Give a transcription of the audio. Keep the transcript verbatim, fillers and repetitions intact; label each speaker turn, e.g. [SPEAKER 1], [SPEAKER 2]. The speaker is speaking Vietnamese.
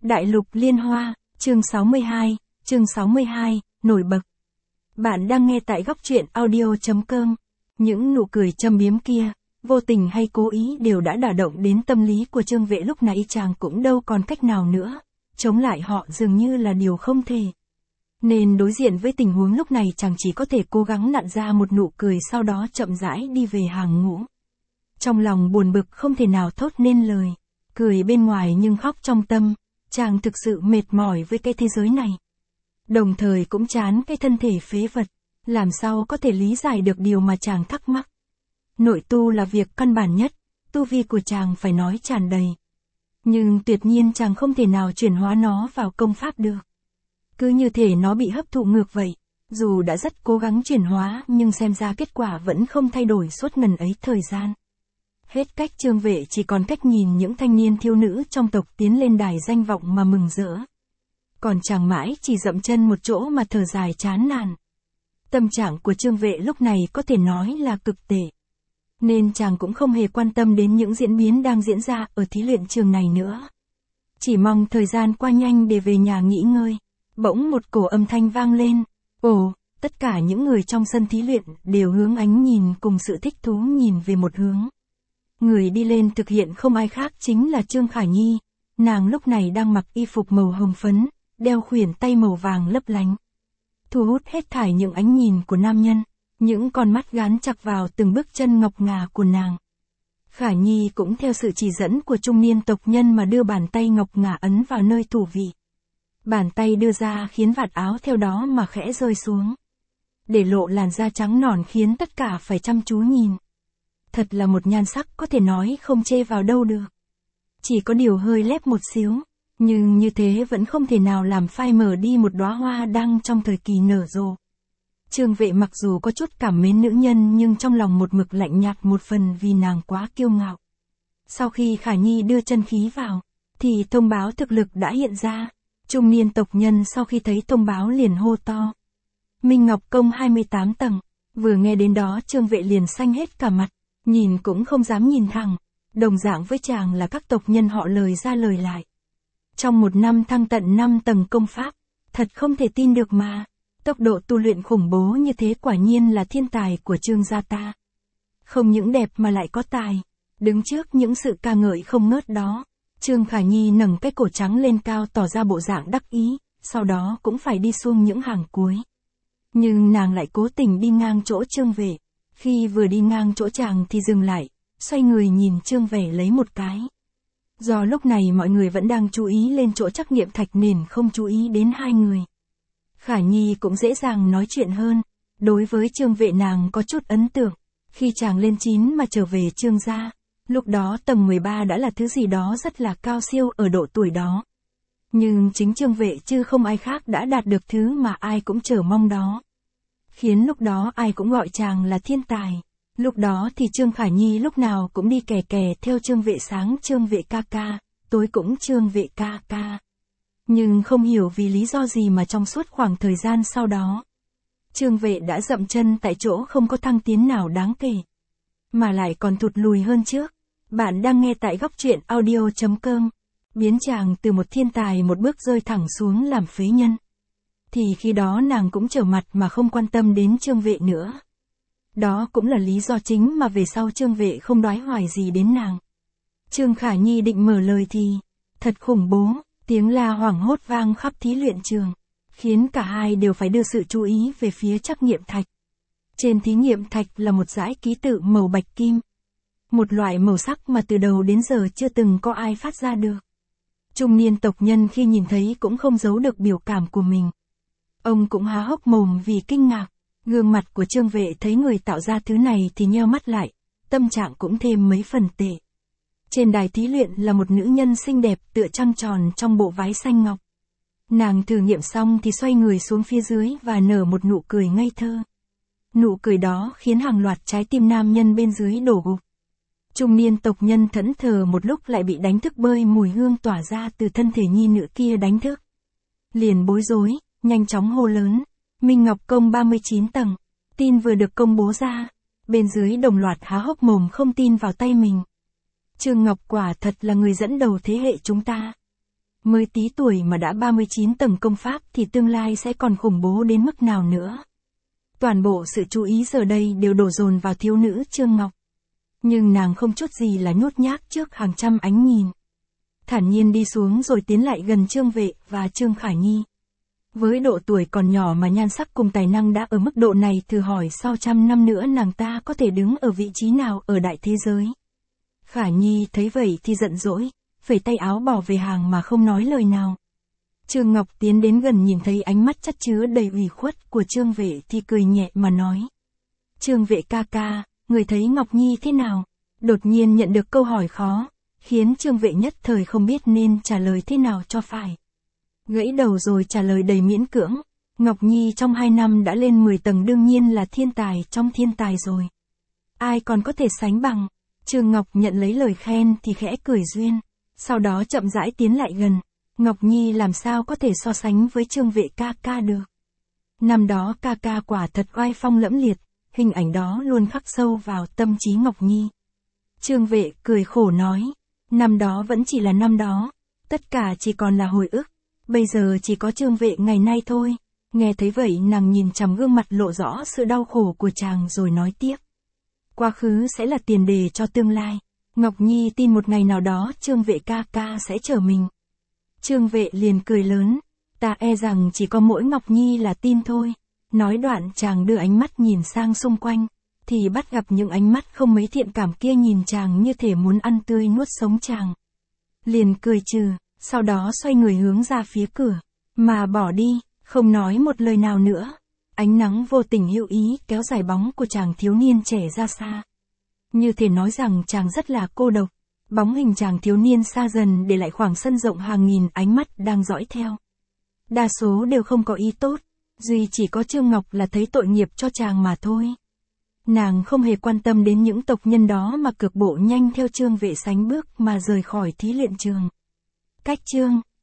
[SPEAKER 1] Đại lục liên hoa, chương sáu mươi hai, chương sáu mươi hai, nổi bật. Bạn đang nghe tại góc truyện audio.com. Những nụ cười châm biếm kia, vô tình hay cố ý đều đã đả động đến tâm lý của Trương Vệ lúc này, chàng cũng đâu còn cách nào nữa, chống lại họ dường như là điều không thể. Nên đối diện với tình huống lúc này, chàng chỉ có thể cố gắng nặn ra một nụ cười, sau đó chậm rãi đi về hàng ngũ. Trong lòng buồn bực không thể nào thốt nên lời, cười bên ngoài nhưng khóc trong tâm, chàng thực sự mệt mỏi với cái thế giới này. Đồng thời cũng chán cái thân thể phế vật, làm sao có thể lý giải được điều mà chàng thắc mắc. Nội tu là việc căn bản nhất, tu vi của chàng phải nói tràn đầy. Nhưng tuyệt nhiên chàng không thể nào chuyển hóa nó vào công pháp được. Cứ như thể nó bị hấp thụ ngược vậy, dù đã rất cố gắng chuyển hóa nhưng xem ra kết quả vẫn không thay đổi suốt ngần ấy thời gian. Hết cách, Trương Vệ chỉ còn cách nhìn những thanh niên thiếu nữ trong tộc tiến lên đài danh vọng mà mừng rỡ. Còn chàng mãi chỉ dậm chân một chỗ mà thở dài chán nản. Tâm trạng của Trương Vệ lúc này có thể nói là cực tệ. Nên chàng cũng không hề quan tâm đến những diễn biến đang diễn ra ở thí luyện trường này nữa. Chỉ mong thời gian qua nhanh để về nhà nghỉ ngơi. Bỗng một cổ âm thanh vang lên. Ồ, tất cả những người trong sân thí luyện đều hướng ánh nhìn cùng sự thích thú nhìn về một hướng. Người đi lên thực hiện không ai khác chính là Trương Khả Nhi. Nàng lúc này đang mặc y phục màu hồng phấn, đeo khuyển tay màu vàng lấp lánh. Thu hút hết thảy những ánh nhìn của nam nhân, những con mắt gán chặt vào từng bước chân ngọc ngà của nàng. Khả Nhi cũng theo sự chỉ dẫn của trung niên tộc nhân mà đưa bàn tay ngọc ngà ấn vào nơi thủ vị. Bàn tay đưa ra khiến vạt áo theo đó mà khẽ rơi xuống, để lộ làn da trắng nõn khiến tất cả phải chăm chú nhìn. Thật là một nhan sắc có thể nói không chê vào đâu được. Chỉ có điều hơi lép một xíu, nhưng như thế vẫn không thể nào làm phai mờ đi một đóa hoa đang trong thời kỳ nở rộ. Trương Vệ mặc dù có chút cảm mến nữ nhân nhưng trong lòng một mực lạnh nhạt một phần vì nàng quá kiêu ngạo. Sau khi Khả Nhi đưa chân khí vào, thì thông báo thực lực đã hiện ra. Trung niên tộc nhân sau khi thấy thông báo liền hô to. Minh Ngọc Công hai mươi tám tầng, vừa nghe đến đó Trương Vệ liền xanh hết cả mặt, nhìn cũng không dám nhìn thẳng. Đồng dạng với chàng là các tộc nhân họ lời ra lời lại. Trong một năm thăng tận năm tầng công pháp, thật không thể tin được mà. Tốc độ tu luyện khủng bố như thế quả nhiên là thiên tài của Trương gia ta. Không những đẹp mà lại có tài. Đứng trước những sự ca ngợi không ngớt đó, Trương Khả Nhi nâng cái cổ trắng lên cao tỏ ra bộ dạng đắc ý, sau đó cũng phải đi xuống những hàng cuối. Nhưng nàng lại cố tình đi ngang chỗ Trương Vệ. Khi vừa đi ngang chỗ chàng thì dừng lại, xoay người nhìn Trương Vệ lấy một cái. Do lúc này mọi người vẫn đang chú ý lên chỗ trắc nghiệm thạch nên không chú ý đến hai người. Khả Nhi cũng dễ dàng nói chuyện hơn. Đối với Trương Vệ nàng có chút ấn tượng. Khi chàng lên chín mà trở về Trương gia, lúc đó tầng mười ba đã là thứ gì đó rất là cao siêu ở độ tuổi đó. Nhưng chính Trương Vệ chứ không ai khác đã đạt được thứ mà ai cũng chờ mong đó. Khiến lúc đó ai cũng gọi chàng là thiên tài. Lúc đó thì Trương Khả Nhi lúc nào cũng đi kè kè theo Trương Vệ, sáng Trương Vệ ca ca, tối cũng Trương Vệ ca ca. Nhưng không hiểu vì lý do gì mà trong suốt khoảng thời gian sau đó, Trương Vệ đã dậm chân tại chỗ, không có thăng tiến nào đáng kể, mà lại còn thụt lùi hơn trước. Bạn đang nghe tại góc truyện audio.com. Biến chàng từ một thiên tài một bước rơi thẳng xuống làm phế nhân. Thì khi đó nàng cũng trở mặt mà không quan tâm đến Trương Vệ nữa. Đó cũng là lý do chính mà về sau Trương Vệ không đoái hoài gì đến nàng. Trương Khả Nhi định mở lời thì, thật khủng bố, tiếng la hoảng hốt vang khắp thí luyện trường, khiến cả hai đều phải đưa sự chú ý về phía trắc nghiệm thạch. Trên thí nghiệm thạch là một dải ký tự màu bạch kim. Một loại màu sắc mà từ đầu đến giờ chưa từng có ai phát ra được. Trung niên tộc nhân khi nhìn thấy cũng không giấu được biểu cảm của mình. Ông cũng há hốc mồm vì kinh ngạc. Gương mặt của Trương Vệ thấy người tạo ra thứ này thì nheo mắt lại, tâm trạng cũng thêm mấy phần tệ. Trên đài thí luyện là một nữ nhân xinh đẹp tựa trăng tròn trong bộ váy xanh ngọc. Nàng thử nghiệm xong thì xoay người xuống phía dưới và nở một nụ cười ngây thơ. Nụ cười đó khiến hàng loạt trái tim nam nhân bên dưới đổ gục. Trung niên tộc nhân thẫn thờ một lúc lại bị đánh thức bơi mùi hương tỏa ra từ thân thể nhi nữ kia đánh thức. Liền bối rối, nhanh chóng hô lớn. Minh Ngọc Công ba mươi chín tầng. Tin vừa được công bố ra, bên dưới đồng loạt há hốc mồm không tin vào tay mình. Trương Ngọc quả thật là người dẫn đầu thế hệ chúng ta. Mới tí tuổi mà đã ba mươi chín tầng công pháp thì tương lai sẽ còn khủng bố đến mức nào nữa. Toàn bộ sự chú ý giờ đây đều đổ dồn vào thiếu nữ Trương Ngọc. Nhưng nàng không chút gì là nhút nhát trước hàng trăm ánh nhìn. Thản nhiên đi xuống rồi tiến lại gần Trương Vệ và Trương Khải Nhi. Với độ tuổi còn nhỏ mà nhan sắc cùng tài năng đã ở mức độ này, thử hỏi sau trăm năm nữa nàng ta có thể đứng ở vị trí nào ở đại thế giới. Khải Nhi thấy vậy thì giận dỗi, phẩy tay áo bỏ về hàng mà không nói lời nào. Trương Ngọc tiến đến gần nhìn thấy ánh mắt chất chứa đầy ủy khuất của Trương Vệ thì cười nhẹ mà nói. Trương Vệ ca ca, người thấy Ngọc Nhi thế nào? Đột nhiên nhận được câu hỏi khó, khiến Trương Vệ nhất thời không biết nên trả lời thế nào cho phải. Gãy đầu rồi trả lời đầy miễn cưỡng. Ngọc Nhi trong hai năm đã lên mười tầng, đương nhiên là thiên tài trong thiên tài rồi. Ai còn có thể sánh bằng? Trương Ngọc nhận lấy lời khen thì khẽ cười duyên. Sau đó chậm rãi tiến lại gần. Ngọc Nhi làm sao có thể so sánh với Trương Vệ ca ca được. Năm đó ca ca quả thật oai phong lẫm liệt, hình ảnh đó luôn khắc sâu vào tâm trí Ngọc Nhi. Trương Vệ cười khổ nói, năm đó vẫn chỉ là năm đó, tất cả chỉ còn là hồi ức, bây giờ chỉ có Trương Vệ ngày nay thôi. Nghe thấy vậy nàng nhìn chằm gương mặt lộ rõ sự đau khổ của chàng rồi nói tiếp. Quá khứ sẽ là tiền đề cho tương lai. Ngọc Nhi tin một ngày nào đó Trương Vệ ca ca sẽ trở mình. Trương Vệ liền cười lớn, ta e rằng chỉ có mỗi Ngọc Nhi là tin thôi. Nói đoạn chàng đưa ánh mắt nhìn sang xung quanh, thì bắt gặp những ánh mắt không mấy thiện cảm kia nhìn chàng như thể muốn ăn tươi nuốt sống chàng. Liền cười trừ, sau đó xoay người hướng ra phía cửa, mà bỏ đi, không nói một lời nào nữa. Ánh nắng vô tình hữu ý kéo dài bóng của chàng thiếu niên trẻ ra xa. Như thể nói rằng chàng rất là cô độc. Bóng hình chàng thiếu niên xa dần để lại khoảng sân rộng hàng nghìn ánh mắt đang dõi theo. Đa số đều không có ý tốt, duy chỉ có Trương Ngọc là thấy tội nghiệp cho chàng mà thôi. Nàng không hề quan tâm đến những tộc nhân đó mà cược bộ nhanh theo Trương Vệ sánh bước mà rời khỏi thí luyện trường. Cách Trương